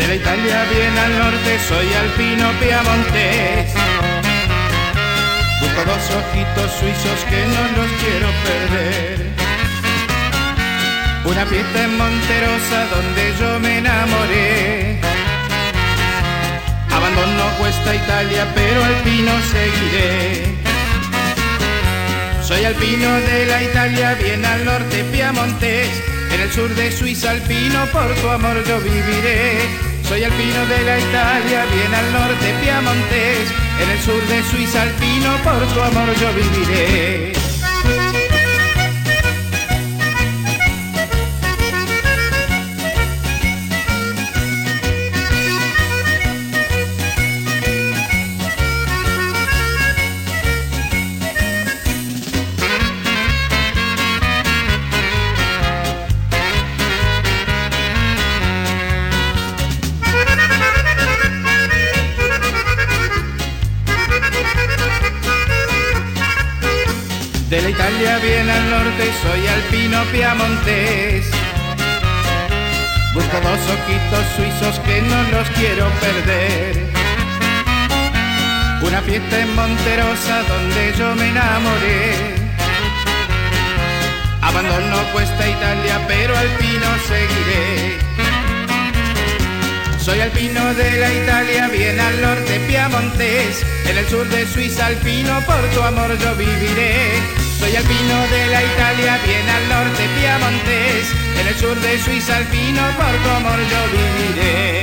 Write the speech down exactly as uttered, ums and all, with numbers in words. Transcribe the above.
la Italia bien al norte, soy alpino piamontés. Busco dos ojitos suizos que no los quiero perder. Una fiesta en Monterosa donde yo me enamoré. Abandono Cuesta Italia, pero alpino seguiré. Soy alpino de la Italia bien al norte piamontés. En el sur de Suiza alpino, por tu amor yo viviré. Soy alpino de la Italia bien al norte piamontés. En el sur de Suiza alpino, por tu amor yo viviré. De la Italia bien al norte, soy alpino piamontés. Busco dos ojitos suizos que no los quiero perder. Una fiesta en Monterosa donde yo me enamoré. Abandono Cuesta Italia, pero alpino seguiré. Soy alpino de la Italia bien al norte piamontés. En el sur de Suiza alpino, por tu amor yo viviré. Soy alpino de la Italia bien al norte piamontés. En el sur de Suiza alpino, por tu amor yo viviré.